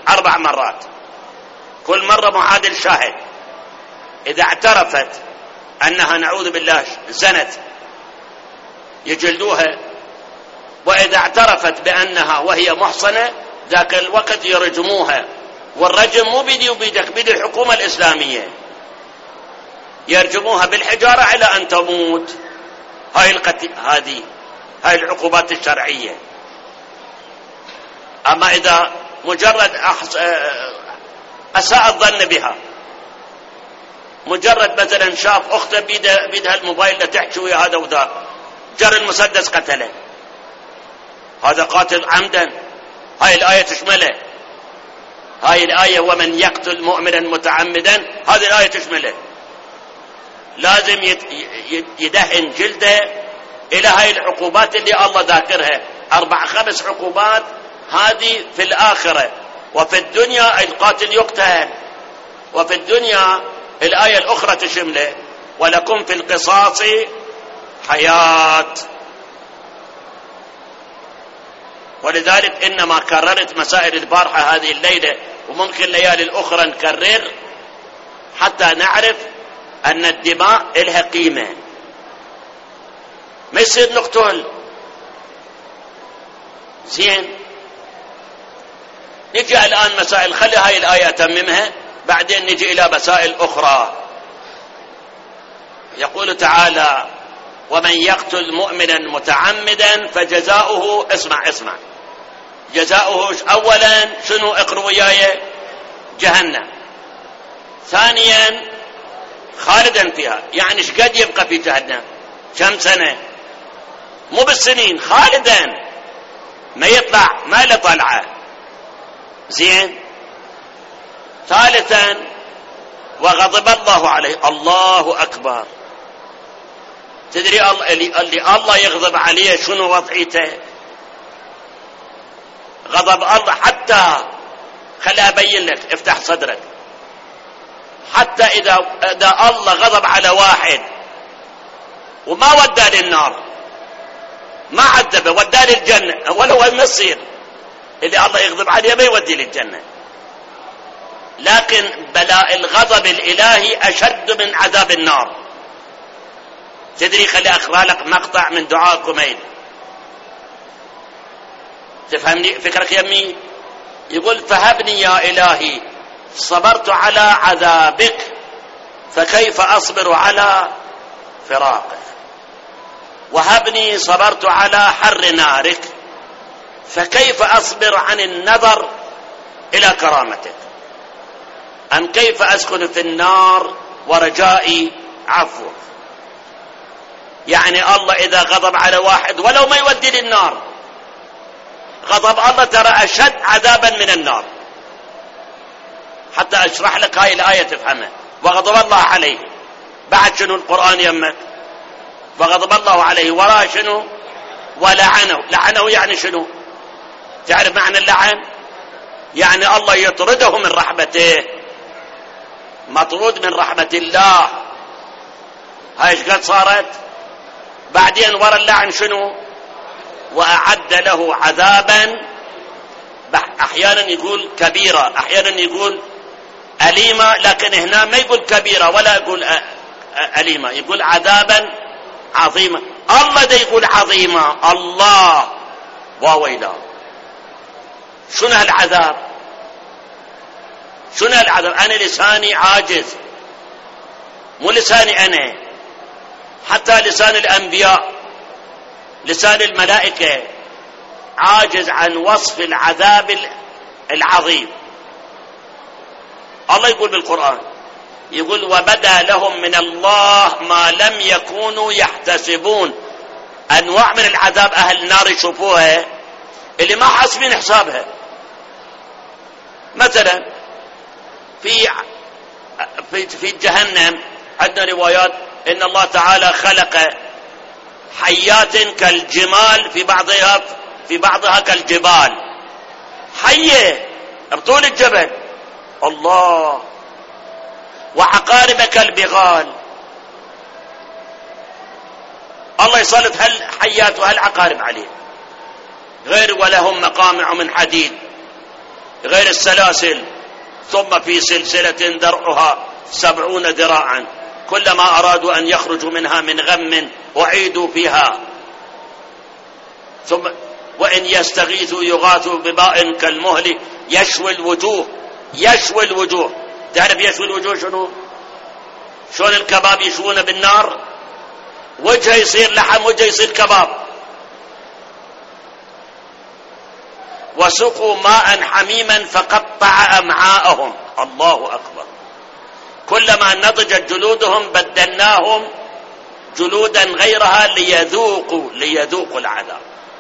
4 مرات، كل مرة معادل شاهد. إذا اعترفت أنها نعوذ بالله زنت يجلدوها، وإذا اعترفت بأنها وهي محصنة ذاك الوقت يرجموها. والرجم مو بيدي وبيدك، بيد الحكومة الإسلامية، يرجموها بالحجارة على أن تموت. هذه العقوبات الشرعية. أما إذا مجرد أساء الظن بها، مجرد مثلا شاف أخته بيدها الموبايل تحكي ويا هذا وذاك، جر المسدس قتله، هذا قاتل عمدا. هاي الآية تشمله، هاي الآية ومن يقتل مؤمنا متعمدا، هذه الآية تشمله. لازم يدهن جلده إلى هاي العقوبات اللي الله ذاكرها، 4-5 عقوبات. هذه في الآخرة، وفي الدنيا القاتل يقتل، وفي الدنيا الآية الأخرى تشمله ولكم في القصاص حياة. ولذلك إنما كررت مسائل البارحة هذه الليلة، وممكن ليالي الأخرى نكرر حتى نعرف أن الدماء إلها قيمة. ما يصير نقتل زين. نجي الآن مسائل، خلي هاي الآية أتممها، بعدين نجي إلى مسائل أخرى. يقول تعالى ومن يقتل مؤمنا متعمدا فجزاؤه، اسمع جزاؤه أولا شنو؟ اقروا وياي، جهنم. ثانيا خالدا فيها، يعني ايش قد يبقى في جهنم؟ كم سنة؟ مو بالسنين، خالدا، ما يطلع، ما له طلعه. زين. ثالثا وغضب الله عليه. الله أكبر. تدري اللي الله يغضب عليه شنو وضعيته؟ غضب الله حتى، خليني أبين لك، افتح صدرك. حتى إذا الله غضب على واحد وما ودى للنار، ما عذبه، ودى للجنة، ولو ما يصير اللي الله يغضب عليه ما يودي للجنة. لكن بلاء الغضب الإلهي أشد من عذاب النار. تدري، خلي أقرأ لك مقطع من دعاء كميل تفهمني فكرك يمي. يقول فهبني يا إلهي صبرت على عذابك فكيف أصبر على فراقك، وهبني صبرت على حر نارك فكيف أصبر عن النظر إلى كرامتك، أم كيف أسكن في النار ورجائي عفوك. يعني الله إذا غضب على واحد ولو ما يودي للنار، غضب الله ترى أشد عذابا من النار. حتى أشرح لك هاي الآية تفهمها. وغضب الله عليه، بعد شنو القرآن يمك؟ وغضب الله عليه وراء شنو؟ ولعنه. لعنه يعني شنو؟ تعرف معنى اللعن؟ يعني الله يطرده من رحمته، مطرود من رحمة الله. هاي ايش قد صارت؟ بعدين ورا اللعن شنو؟ وأعد له عذابا، أحيانا يقول كبيرة، أحيانا يقول أليمة، لكن هنا ما يقول كبيرة ولا يقول أليمة، يقول عذابا عظيما. الله ده يقول عظيمة، الله وويلا. شنو هالعذاب؟ شنو هالعذاب؟ أنا لساني عاجز، مو لساني أنا، حتى لسان الأنبياء، لسان الملائكة عاجز عن وصف العذاب العظيم. الله يقول بالقرآن، يقول وبدا لهم من الله ما لم يكونوا يحتسبون. أنواع من العذاب أهل النار يشوفوها اللي ما حاسبين حسابها. مثلا في جهنم عندنا روايات إن الله تعالى خلق حيات كالجمال، في بعضها كالجبال، حية بطول الجبل، الله، وعقارب كالبغال. الله يسلط هالحيات وهالعقارب عليه. غير ولهم مقامع من حديد، غير السلاسل، ثم في سلسلة درعها 70 ذراعا كلما أرادوا أن يخرجوا منها من غم أعيدوا فيها، ثم وإن يستغيثوا يغاثوا بماء كالمهل يشوي الوجوه. يشوي الوجوه، تعرف يشوي الوجوه شنو؟ شلون الكباب يشوونه بالنار، وجهه يصير لحم وجهه يصير كباب. وسقوا ماء حميما فقطع أمعاءهم. الله أكبر. كلما نضجت جلودهم بدلناهم جلودا غيرها ليذوقوا العذاب.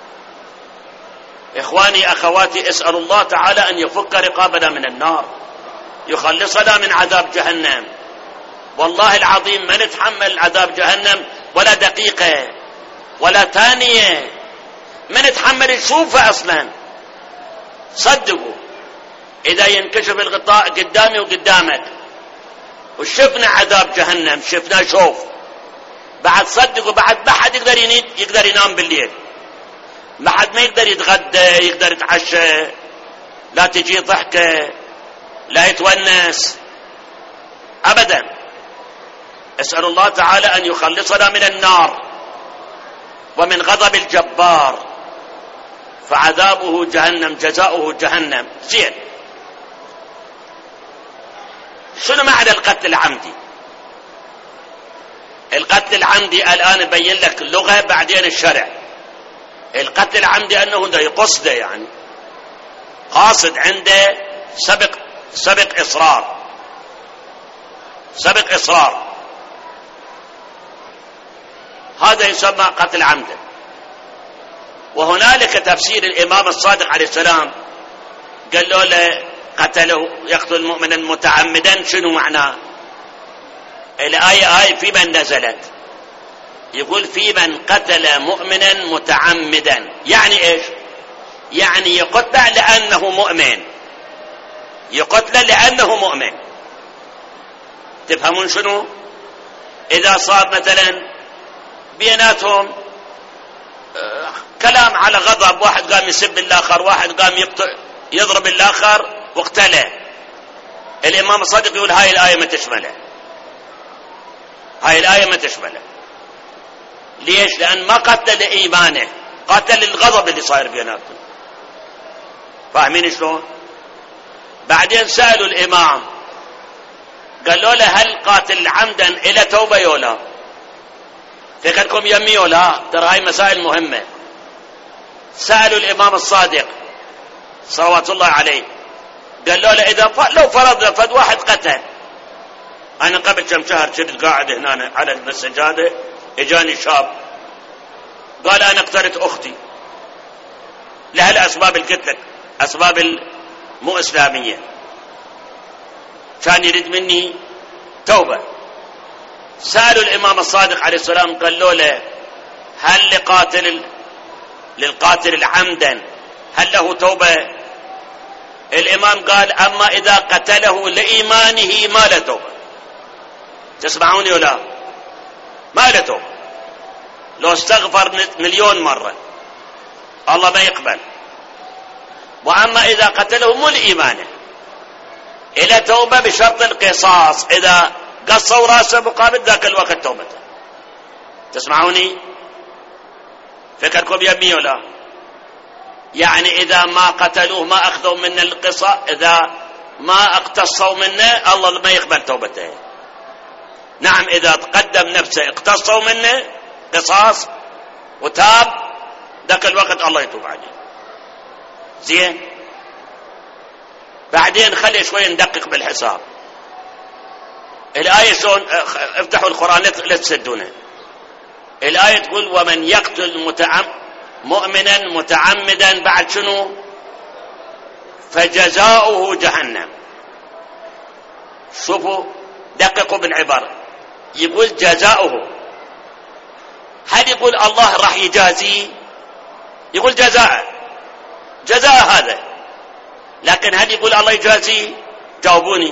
إخواني أخواتي، اسأل الله تعالى أن يفك رقابنا من النار، يخلصنا من عذاب جهنم. والله العظيم ما نتحمل عذاب جهنم ولا دقيقة ولا ثانية، ما نتحمل نشوفه أصلا. صدقوا، إذا ينكشف الغطاء قدامي وقدامك وشفنا عذاب جهنم، شفنا شوف، بعد صدقوا بعد ما حد يقدر ينام بالليل، ما حد ما يقدر يتغدى، يقدر يتعشى، لا تجي ضحكة، لا يتونس أبدا. أسأل الله تعالى أن يخلصنا من النار ومن غضب الجبار، فعذابه جهنم جزاؤه جهنم. زين، شنو معنى القتل العمدي؟ القتل العمدي الآن أبين لك اللغة بعدين الشرع. القتل العمدي أنه ده يقصده، يعني قاصد، عنده سبق إصرار، سبق إصرار، هذا يسمى قتل عمدا. وهنالك تفسير الإمام الصادق عليه السلام، قال له قتله يقتل مؤمنا متعمدا. شنو معناه الآية؟ في من نزلت، يقول في من قتل مؤمنا متعمدا. يعني ايش؟ يعني يقتل لأنه مؤمن، يقتل لأنه مؤمن. تفهمون شنو؟ إذا صار مثلا بيناتهم كلام على غضب، واحد قام يسب الآخر، واحد قام يضرب الآخر واقتله، الإمام الصادق يقول هاي الآية ما تشمله، هاي الآية ما تشمله. ليش؟ لأن ما قتل إيمانه، قتل الغضب اللي صاير بيناتهم. فاهمين شلون؟ بعدين سألوا الإمام، قالوا له هل قاتل عمدا إلى توبة يولا؟ فكركم يمي ولا؟ ترى هاي مسائل مهمة. سألوا الإمام الصادق صلوات الله عليه، قالوا له إذا لو فرضنا فد واحد قتل، أنا قبل كم شهر كنت قاعد هنا على السجادة، إجاني شاب قال أنا قتلت أختي لهالأسباب القتل، أسباب مو إسلامية، كان يريد مني توبة. سألوا الإمام الصادق عليه السلام، قالوا له هل للقاتل عمدا هل له توبة؟ الإمام قال أما إذا قتله لإيمانه ما له توبة. تسمعوني ولا؟ ما له توبة، لو استغفر 1,000,000 مرة الله ما يقبل. وأما إذا قتله مو لإيمانه إلى توبة بشرط القصاص، إذا قصوا راسه مقابل ذاك الوقت توبته. تسمعوني؟ فكركم يمي ولا؟ يعني إذا ما قتلوه ما أخذوا من القصاص، إذا ما اقتصوا منه الله ما يقبل توبته. نعم، إذا تقدم نفسه اقتصوا منه قصاص وتاب ذاك الوقت الله يتوب عليه. زين، بعدين خلي شوي ندقق بالحساب. الآية شلون؟ افتحوا القرآن لا تسدونه. الآية تقول ومن يقتل مؤمنا متعمدا، بعد شنو؟ فجزاؤه جهنم. شوفوا دققوا بالعبارة، يقول جزاؤه. هل يقول الله راح يجازيه؟ يقول جزاء هذا، لكن هل يقول الله يجازيه؟ جاوبوني.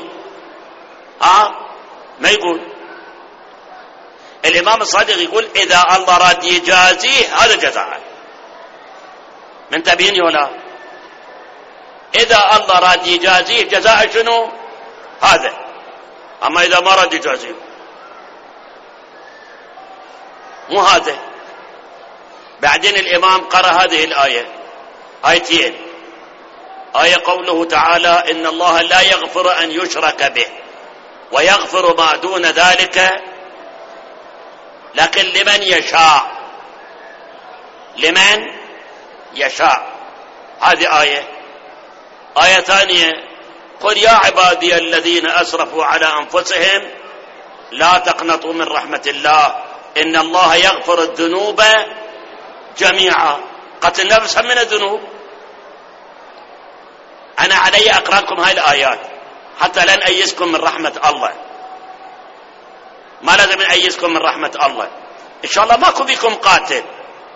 ما يقول. الإمام الصادق يقول إذا الله راد يجازيه هذا جزاء. منتبهين ولا؟ إذا الله راد يجازيه جزاء شنو هذا، أما إذا ما راد يجازيه مو هذا. بعدين الإمام قرأ هذه الآية، آيتين، آية قوله تعالى إن الله لا يغفر أن يشرك به ويغفر ما دون ذلك لكن لمن يشاء، لمن يشاء. هذه آية. آية ثانية قل يا عبادي الذين أسرفوا على أنفسهم لا تقنطوا من رحمة الله إن الله يغفر الذنوب جميعا. قتل النفس من الذنوب. أنا علي أقرأ لكم هاي الآيات حتى لا نأيسكم من رحمة الله، ما لازم نأيسكم من رحمة الله. إن شاء الله ماكو بكم قاتل،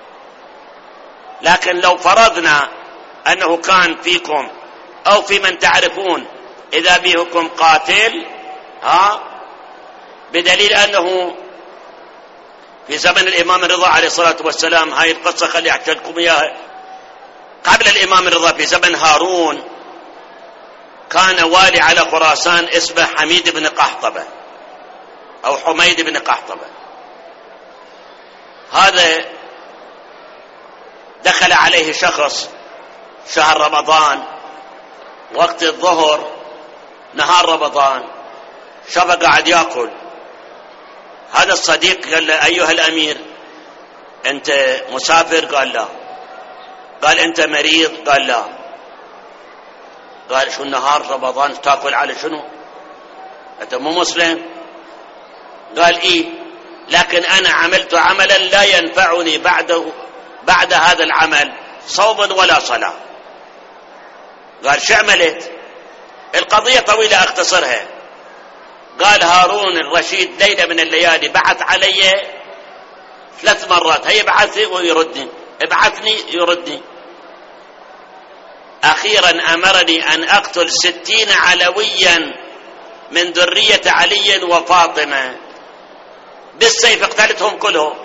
لكن لو فرضنا أنه كان فيكم أو في من تعرفون إذا بيكم قاتل، بدليل أنه في زمن الإمام الرضا عليه الصلاة والسلام، هاي القصة خلي أحكي لكم إياها. قبل الإمام الرضا في زمن هارون كان والي على خراسان اسمه حميد بن قحطبة أو حميد بن قحطبة. هذا دخل عليه شخص شهر رمضان وقت الظهر نهار رمضان، شافه قاعد يأكل. هذا الصديق قال له أيها الأمير أنت مسافر؟ قال لا. قال أنت مريض؟ قال لا. قال شو نهار رمضان تأكل على شنو؟ أنت مو مسلم؟ قال إيه، لكن أنا عملت عملا لا ينفعني بعد هذا العمل صوم ولا صلاة. قال شو عملت؟ القضية طويلة أختصرها. قال هارون الرشيد ليلة من الليالي بعث علي 3 مرات، هي بعثني ويردني، ابعثني يردني. أخيرا أمرني أن أقتل 60 علويا من ذرية علي وفاطمة بالسيف. اقتلتهم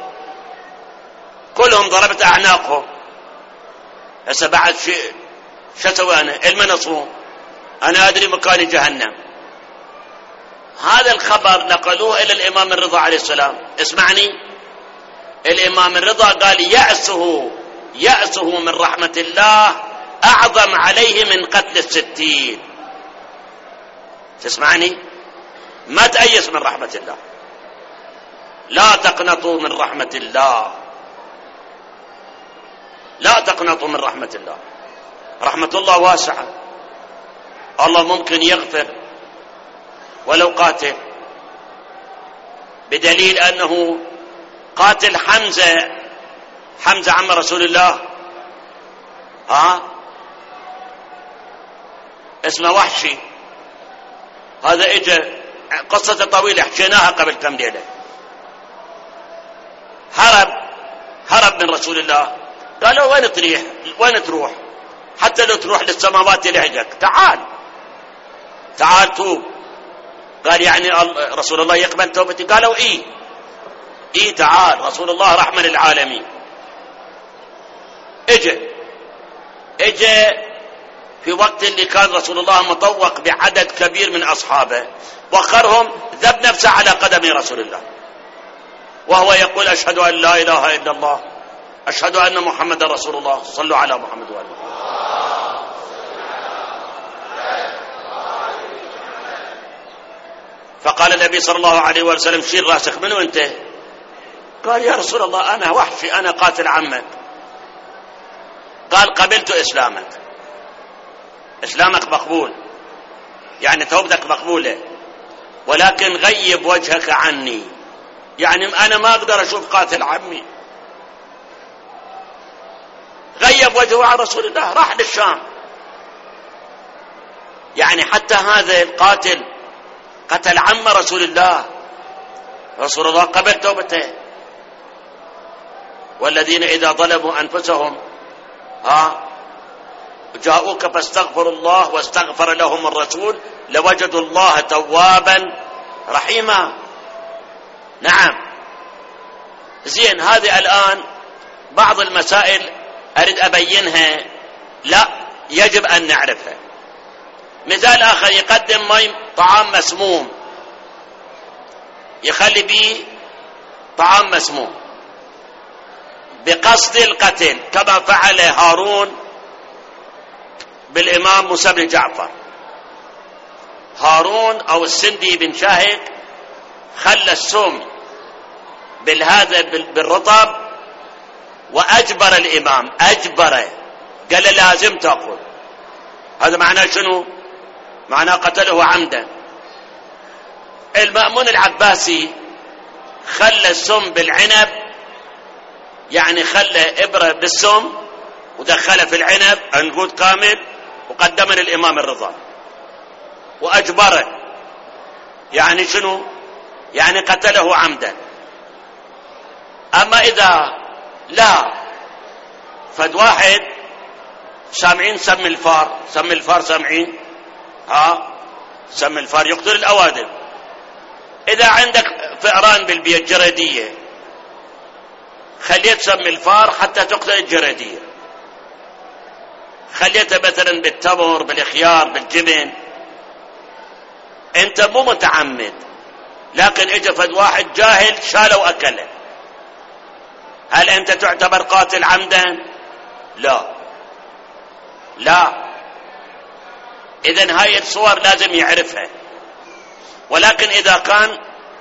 كلهم ضربت أعناقهم. هسه بعد شو أسوي أنا؟ المنصوم أنا أدري مكان جهنم. هذا الخبر نقلوه إلى الإمام الرضا عليه السلام. اسمعني، الإمام الرضا قال يأسه من رحمة الله أعظم عليه من قتل 60. تسمعني؟ ما تأيس من رحمة الله، لا تقنطوا من رحمة الله، لا تقنطوا من رحمة الله. رحمة الله واسعة، الله ممكن يغفر ولو قاتل، بدليل أنه قاتل حمزة عم رسول الله اسمه وحشي. هذا اجى قصة طويلة حكيناها قبل كم ليلة. هرب من رسول الله. قالوا وين تروح حتى لو تروح للسماوات يلحقك، تعال توب. قال يعني رسول الله يقبل توبتي؟ قالوا إيه تعال، رسول الله رحمة للعالمين. اجى في وقت اللي كان رسول الله مطوق بعدد كبير من أصحابه، وخرهم ذب نفسه على قدم رسول الله وهو يقول أشهد أن لا إله إلا الله أشهد أن محمد رسول الله. صلوا على محمد وآله. فقال النبي صلى الله عليه وسلم شيل راسك، منو أنت؟ قال يا رسول الله أنا وحشي، أنا قاتل عمك. قال قبلت إسلامك مقبول، يعني توبتك مقبولة، ولكن غيب وجهك عني، يعني أنا ما أقدر أشوف قاتل عمي. غيب وجهه عن رسول الله، راح للشام. يعني حتى هذا القاتل قتل عم رسول الله، رسول الله قبل توبته. والذين إذا ظلموا أنفسهم جاءوك فاستغفروا الله واستغفر لهم الرسول لوجدوا الله توابا رحيما. نعم. زين، هذه الآن بعض المسائل أريد أبينها، لا يجب أن نعرفها. مثال آخر، يقدم طعام مسموم، يخلي به طعام مسموم بقصد القتل، كما فعل هارون بالإمام موسى بن جعفر. هارون أو السندي بن شاهق خلى السم بالهذا بالرطب وأجبر الإمام، أجبره، قال لازم تأكل. هذا معناه شنو؟ معناه قتله عمدا. المأمون العباسي خلى السم بالعنب، يعني خلى إبرة بالسم ودخلها في العنب عنقود كامل وقدمها للإمام الرضا وأجبره، يعني شنو؟ يعني قتله عمدا. أما إذا لا فد واحد سامعين سم الفار، سم الفار سامعين، سم الفار يقتل الأوادم. إذا عندك فئران بالبيت جرادية، خليت سم الفار حتى تقتل الجرادية، خليتها مثلا بالتمر بالخيار بالجبن، انت مو متعمد، لكن اجى فد واحد جاهل شاله واكله، هل انت تعتبر قاتل عمدا؟ لا لا. اذن هاي الصور لازم يعرفها. ولكن اذا كان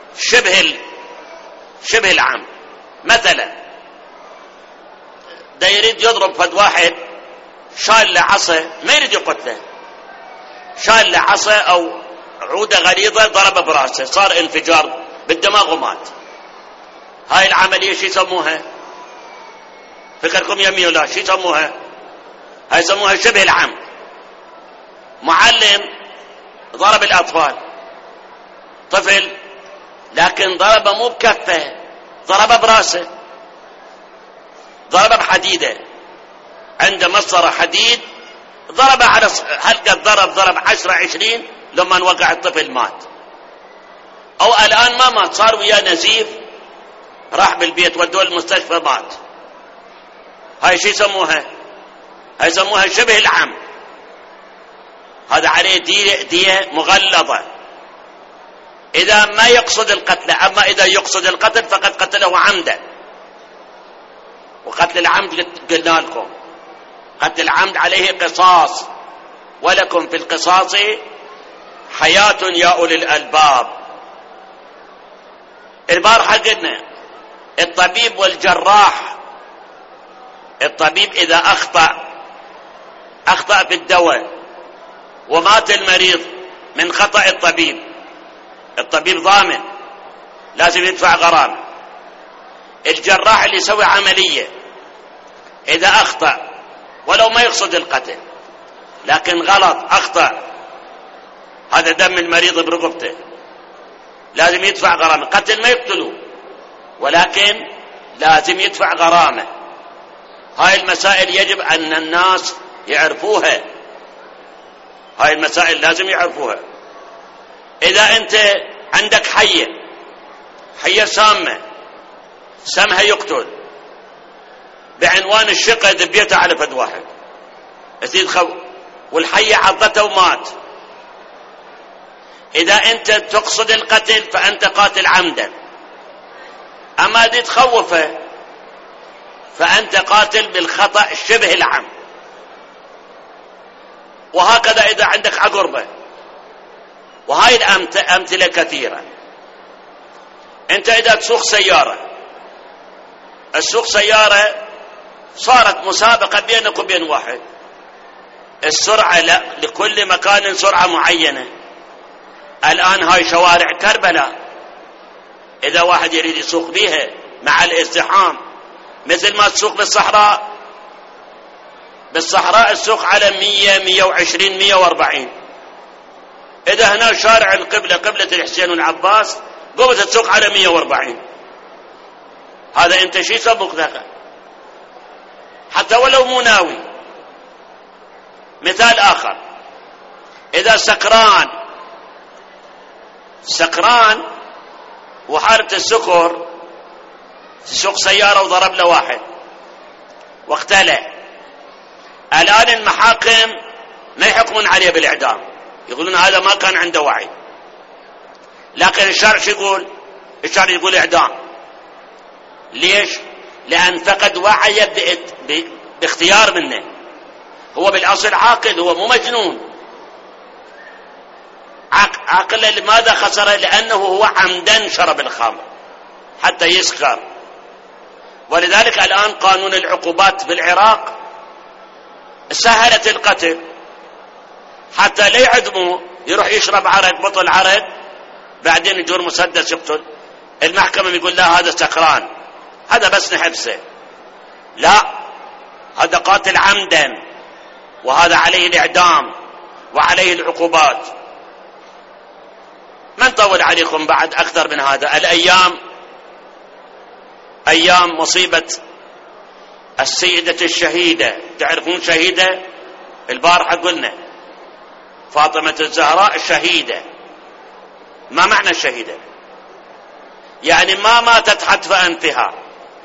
شبه العمد، مثلا دا يريد يضرب فد واحد شال له عصا، ما يريد يقتله، شال له عصا او عودة غليظة ضرب براسه، صار انفجار بالدماغ ومات. هاي العملية شو يسموها؟ فكركم يمي ولا شو يسموها؟ هاي يسموها شبه العمد. معلم ضرب الأطفال، طفل، لكن ضربه مو بكفه، ضربه براسه، ضربه بحديدة، عنده مسطرة حديد، ضربه على حلقة، ضرب 10-20 لما وقع الطفل مات. او الان ما مات، صار وياه نزيف، راح بالبيت ودوه المستشفى مات. هاي شو يسموها؟ هاي يسموها شبه العمد. هذا عليه دية مغلظة اذا ما يقصد القتل. اما اذا يقصد القتل فقد قتله عمدا. وقتل العمد قلنا لكم قتل العمد عليه قصاص، ولكم في القصاص حياة يا أولي الألباب. البارحة قلنا الطبيب والجراح، الطبيب إذا أخطأ في الدواء ومات المريض من خطأ الطبيب ضامن، لازم يدفع غرامة. الجراح اللي يسوي عملية إذا أخطأ ولو ما يقصد القتل لكن غلط أخطأ، هذا دم المريض برقبته، لازم يدفع غرامة. قتل ما يقتلوه ولكن لازم يدفع غرامة. هاي المسائل يجب أن الناس يعرفوها، هاي المسائل لازم يعرفوها. إذا أنت عندك حية سامة، سمها يقتل بعنوان الشقة، دبيتها على فد واحد والحية عضته ومات، إذا أنت تقصد القتل فأنت قاتل عمدا. أما دي تخوفه فأنت قاتل بالخطأ شبه العمد. وهكذا إذا عندك عقربة. وهاي الأمثلة كثيرة. أنت إذا تسوق سيارة صارت مسابقة بينك وبين واحد، السرعة لا، لكل مكان سرعة معينة. الآن هاي شوارع كربلاء، إذا واحد يريد يسوق بيها مع الازدحام مثل ما تسوق بالصحراء السوق على 100 120 140. إذا هنا شارع القبلة قبلة الحسين والعباس قمت تسوق على 140، هذا أنت شي سبق ذاك حتى ولو مو ناوي. مثال آخر، إذا سكران وحالة السكر تسوق سيارة وضرب له واحد واقتله، الآن المحاكم ما يحكمون عليه بالإعدام، يقولون هذا ما كان عنده وعي. لكن الشرع شو يقول؟ الشرع يقول إعدام. ليش؟ لأن فقد وعي باختيار منه. هو بالأصل عاقل، هو مو مجنون. عقله لماذا خسر؟ لأنه هو عمدا شرب الخمر حتى يسكر. ولذلك الآن قانون العقوبات بالعراق سهلت القتل، حتى لا يعدموا يروح يشرب عرق، بطل عرق، بعدين يجور مسدس يقتل. المحكمة يقول لا هذا سكران، هذا بس نحبسه. لا، هذا قاتل عمدا، وهذا عليه الإعدام وعليه العقوبات. من طول عليكم بعد أكثر من هذا؟ الأيام أيام مصيبة السيدة الشهيدة. تعرفون شهيدة؟ البارحة قلنا فاطمة الزهراء الشهيدة. ما معنى الشهيدة؟ يعني ما ماتت حتف أنفها،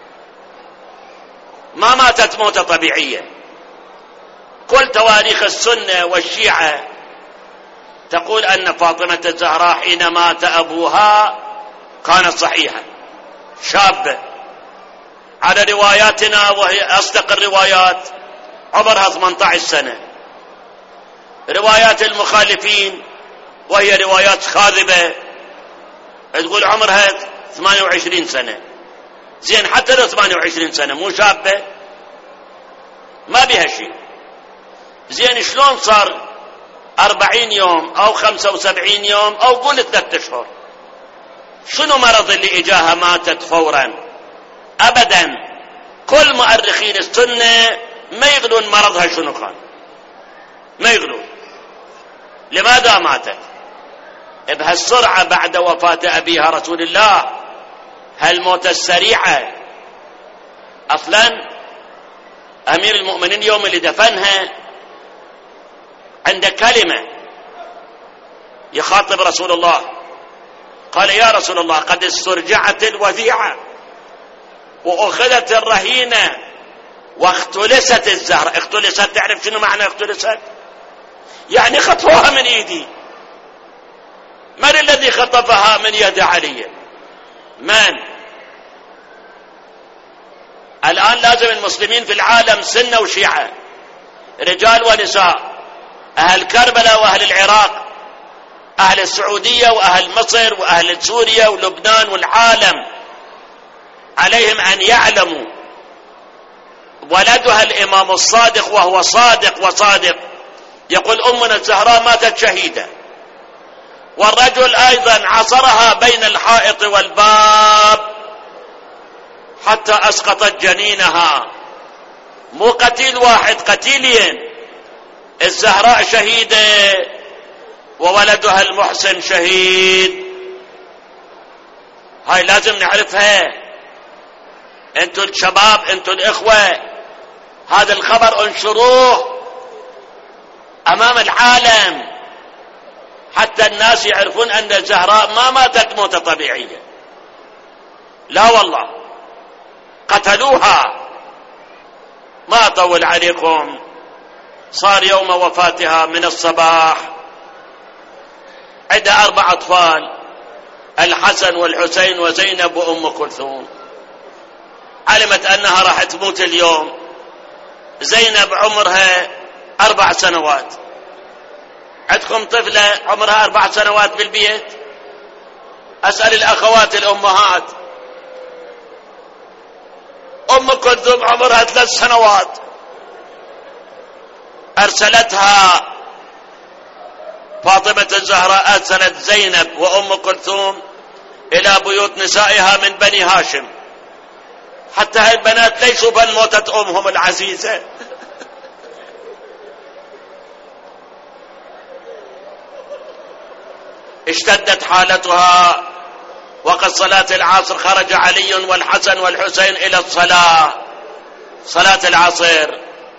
ما ماتت موتة طبيعية. كل تواريخ السنة والشيعة تقول أن فاطمة الزهراء حين مات أبوها كانت صحيحة شابة. على رواياتنا وهي أصدق الروايات عمرها 18 سنة. روايات المخالفين وهي روايات خاذبة تقول عمرها 28 سنة. زين، حتى لو 28 سنة مو شابة، ما بها شيء. زين، شلون صار 40 يوم أو 75 يوم أو قول 3 أشهر؟ شنو مرض اللي إجاها ماتت فورا؟ أبدا. كل مؤرخين السنة ما يقولون مرضها شنو كان، ما يقولون. لماذا ماتت بهالسرعة بعد وفاة أبيها رسول الله؟ هالموتة السريعة. أصلا أمير المؤمنين يوم اللي دفنها عند كلمة يخاطب رسول الله، قال يا رسول الله قد استرجعت الوديعة وأخذت الرهينة واختلست الزهرة. اختلست، تعرف شنو معنى اختلست؟ يعني خطفوها من ايدي. من الذي خطفها من يد علي؟ من؟ الآن لازم المسلمين في العالم سنة وشيعة، رجال ونساء، أهل كربلاء وأهل العراق، أهل السعودية وأهل مصر وأهل سوريا ولبنان والعالم، عليهم أن يعلموا ولدها الإمام الصادق، وهو صادق وصادق، يقول أمنا الزهراء ماتت شهيدة، والرجل أيضا عصرها بين الحائط والباب حتى أسقطت جنينها. مو قتيل واحد، قتيلين. الزهراء شهيدة وولدها المحسن شهيد. هاي لازم نعرفها. انتوا الشباب، انتوا الإخوة، هذا الخبر انشروه أمام العالم حتى الناس يعرفون أن الزهراء ما ماتت موتة طبيعية. لا والله، قتلوها. ما أطول عليكم، صار يوم وفاتها من الصباح عندها 4 أطفال، الحسن والحسين وزينب وأم كلثوم. علمت أنها راح تموت اليوم. زينب عمرها 4 سنوات. عندكم طفلة عمرها 4 سنوات بالبيت؟ أسأل الأخوات الأمهات. أم كلثوم عمرها 3 سنوات. أرسلتها فاطمة الزهراء، أرسلت زينب وأم كلثوم إلى بيوت نسائها من بني هاشم، حتى هاي البنات ليسوا بل موتة أمهم العزيزة. اشتدت حالتها. وقت صلاة العصر خرج علي والحسن والحسين إلى الصلاة، صلاة العصر.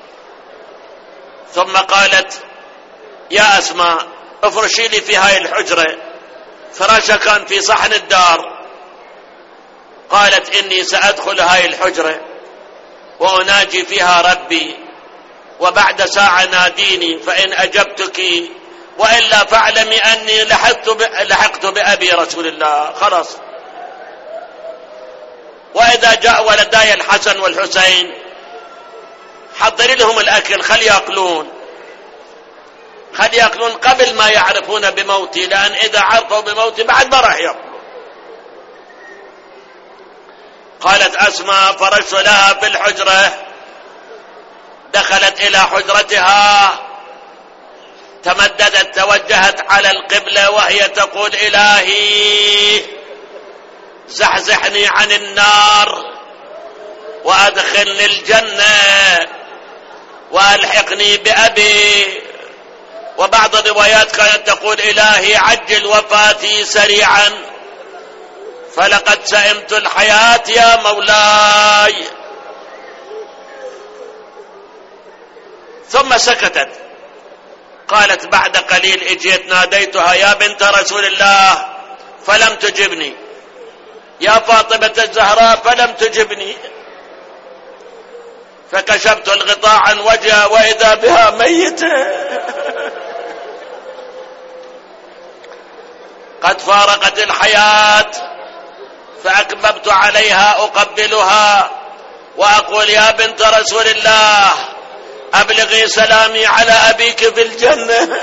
ثم قالت يا أسماء افرشي لي في هاي الحجرة. فراشة كان في صحن الدار. قالت إني سأدخل هاي الحجرة وأناجي فيها ربي، وبعد ساعة ناديني، فإن أجبتك وإلا فاعلمي أني لحقت بأبي رسول الله. خلاص. وإذا جاء ولداي الحسن والحسين حضري لهم الأكل، خلي يأكلون قبل ما يعرفون بموتي، لأن إذا عرفوا بموتي بعد ما راح يأكلون. قالت أسماء: فرشت لها في الحجرة، دخلت إلى حجرتها، تمددت، توجهت على القبلة وهي تقول: إلهي زحزحني عن النار وأدخلني الجنة وألحقني بأبي. وبعض الروايات كانت تقول: إلهي عجل وفاتي سريعا فلقد سئمت الحياة يا مولاي. ثم سكتت. قالت: بعد قليل اجيت ناديتها: يا بنت رسول الله، فلم تجبني. يا فاطمة الزهراء، فلم تجبني. فكشفت الغطاء عن وجهها وإذا بها ميتة قد فارقت الحياة. فأكببت عليها أقبلها وأقول: يا بنت رسول الله، أبلغي سلامي على أبيك في الجنة.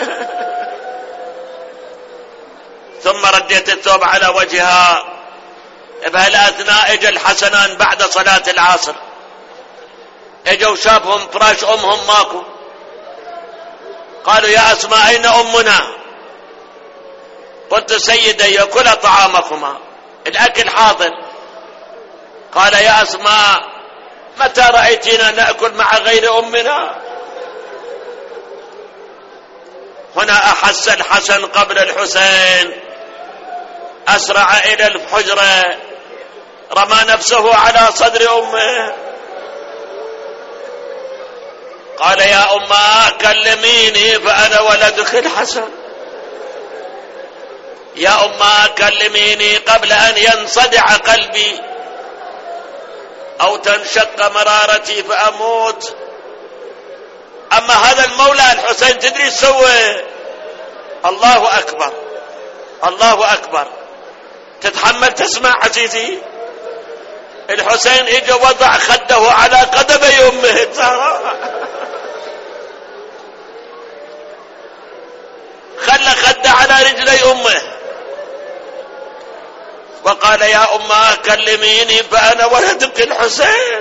ثم رديت الثوب على وجهها. بهالأثناء اجى الحسنان بعد صلاة العصر، اجوا شافهم فراش أمهم ماكو. قالوا: يا أسماء، أين أمنا؟ قلت: سيدي، يأكل طعامكما، الأكل حاضر. قال: يا أسماء، متى رأيتنا نأكل مع غير أمنا؟ هنا أحس الحسن قبل الحسين، أسرع إلى الحجرة، رمى نفسه على صدر أمه، قال: يا أمه كلميني فأنا ولدك الحسن. يا أمه كلميني قبل أن ينصدع قلبي أو تنشق مرارتي فأموت. أما هذا المولى الحسين تدري سوى؟ الله أكبر، الله أكبر. تتحمل تسمع عزيزي؟ الحسين اجى وضع خده على قدمي أمه الزهراء، خلى خده على رجلي أمه وقال: يا أمه كلميني فأنا ولدك الحسين.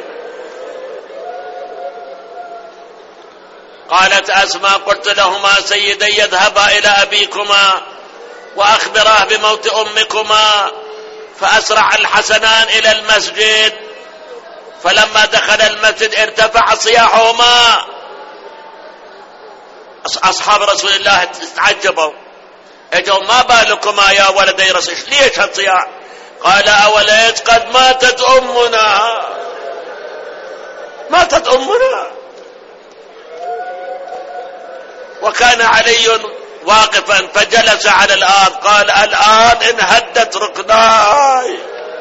قالت أسماء: قلت لهما: سيدي يذهبا إلى أبيكما وأخبراه بموت أمكما. فأسرع الحسنان إلى المسجد، فلما دخل المسجد ارتفع صياحهما. أصحاب رسول الله تعجبوا، اجوا: ما بالكما يا ولدي رسول، ليش هالصياح؟ قال: أوليس قد ماتت أمنا، ماتت أمنا. وكان علي واقفا فجلس على الآن، قال: الآن انهدت ركناي،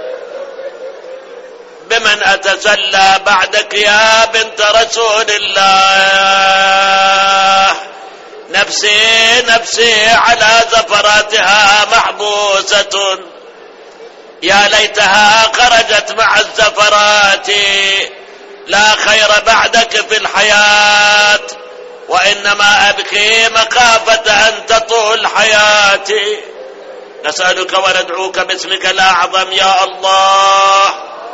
بمن أتسلى بعدك يا بنت رسول الله؟ نفسي نفسي على زفراتها محبوسة، يا ليتها خرجت مع الزفرات، لا خير بعدك في الحياة، وإنما أبكي مخافة أن تطول حياتي. نسألك وندعوك باسمك الأعظم يا الله،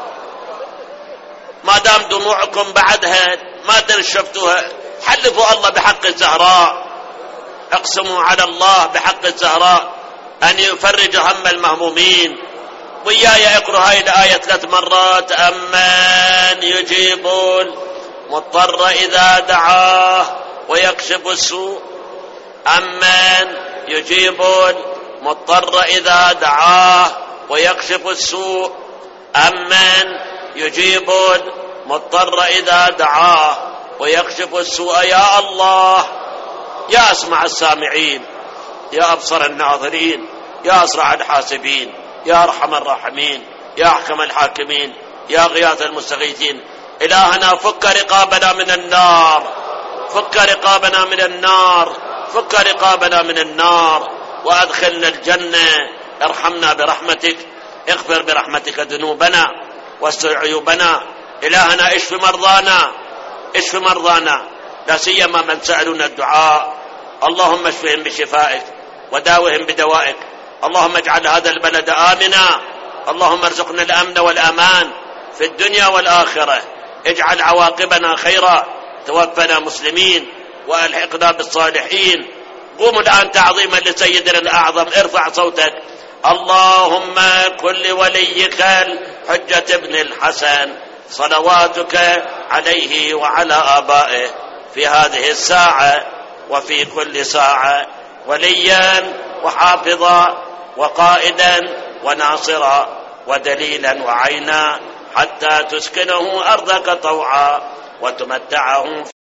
ما دام دموعكم بعدها ما ادري شفتوها، حلفوا الله بحق الزهراء، اقسموا على الله بحق الزهراء أن يفرج هم المهمومين. وياي اقرأ هاي الآية 3 مرات: أمن يجيب المضطر إذا دعاه ويكشف السوء. أمن يجيب المضطر إذا دعاه ويكشف السوء. أمن يجيب المضطر إذا دعاه ويكشف السوء. يا الله، يا أسمع السامعين، يا أبصر الناظرين، يا أسرع الحاسبين، يا أرحم الراحمين، يا أحكم الحاكمين، يا غياث المستغيثين. إلهنا فك رقابنا من النار، فك رقابنا من النار، فك رقابنا من النار وأدخلنا الجنة. ارحمنا برحمتك، اغفر برحمتك ذنوبنا واستر عيوبنا. إلهنا اشف مرضانا، اشف مرضانا، لا سيما من سألونا الدعاء. اللهم اشفهم بشفائك وداوهم بدوائك. اللهم اجعل هذا البلد آمنا. اللهم ارزقنا الأمن والأمان في الدنيا والآخرة. اجعل عواقبنا خيرا. توفنا مسلمين وألحقنا بالصالحين. قوموا الآن تعظيما لسيدنا الأعظم. ارفع صوتك. اللهم كن لوليك الحجة بن الحسن صلواتك عليه وعلى آبائه في هذه الساعة وفي كل ساعة وليا وحافظا وقائدا وناصرا ودليلا وعينا، حتى تسكنه أرضك طوعا وتمتعه